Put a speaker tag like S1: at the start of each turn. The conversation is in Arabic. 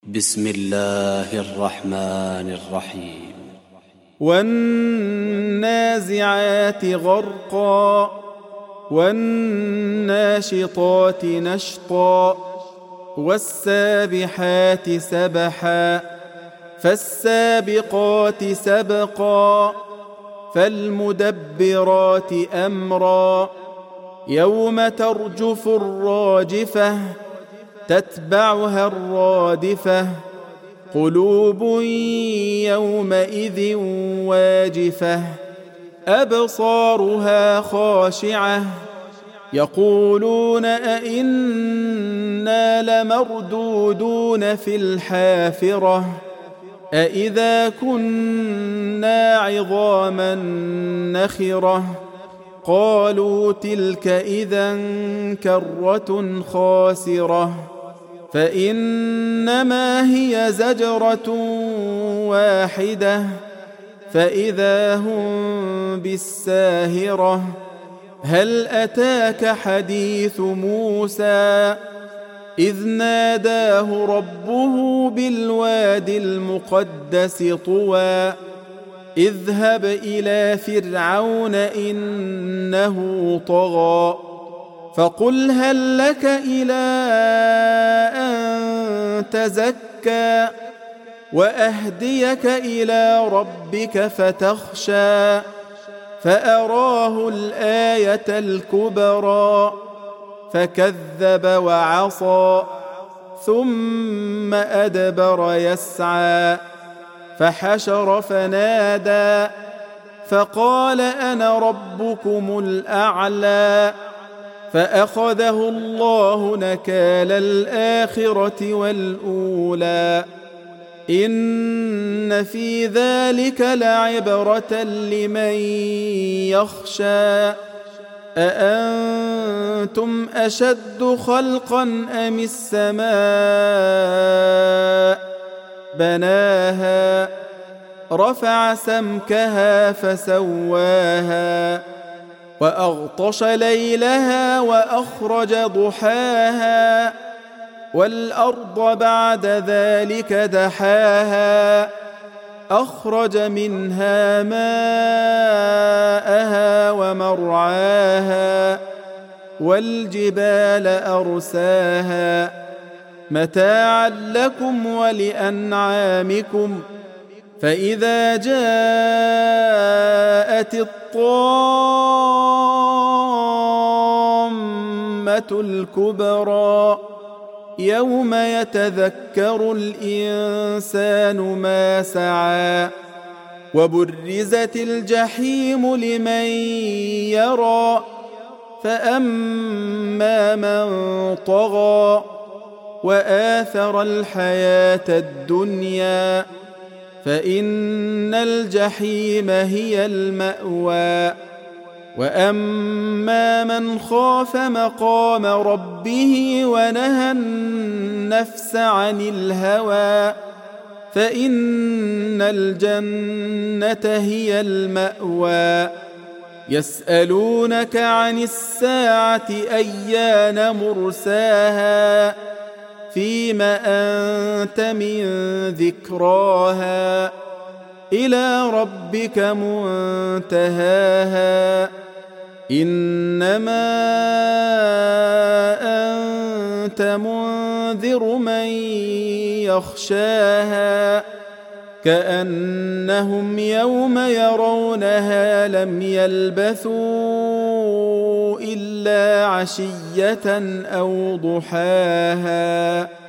S1: بسم الله الرحمن الرحيم.
S2: والنازعات غرقا والناشطات نشطا والسابحات سبحا فالسابقات سبقا فالمدبرات أمرا يوم ترجف الراجفة تتبعها الرادفة قلوب يومئذ واجفة أبصارها خاشعة يقولون أئنا لمردودون في الحافرة أئذا كنا عظاما نخرة قالوا تلك إذا كرة خاسرة فإنما هي زجرة واحدة فإذا هم بالساهرة هل أتاك حديث موسى إذ ناداه ربه بالوادي المقدس طوى اذهب إلى فرعون إنه طغى فقل هل لك إلى أن تزكى وأهديك إلى ربك فتخشى فأراه الآية الكبرى فكذب وعصى ثم أدبر يسعى فحشر فنادى فقال أنا ربكم الأعلى فأخذه الله نكال الآخرة والأولى إن في ذلك لعبرة لمن يخشى أأنتم أشد خلقا أم السماء بناها رفع سمكها فسواها وأغطش ليلها وأخرج ضحاها والأرض بعد ذلك دحاها أخرج منها ماءها ومرعاها والجبال أرساها متاعا لكم ولأنعامكم فإذا جاءت الطامة الكبرى يوم يتذكر الإنسان ما سعى وبرزت الجحيم لمن يرى فأما من طغى وآثر الحياة الدنيا فإن الجحيم هي المأوى وأما من خاف مقام ربه ونهى النفس عن الهوى فإن الجنة هي المأوى يسألونك عن الساعة أيان مرساها فيم أنت من ذكراها إلى ربك منتهاها إنما أنت منذر من يخشاها كأنهم يوم يرونها لم يلبثوا إلا عشية أو ضحاها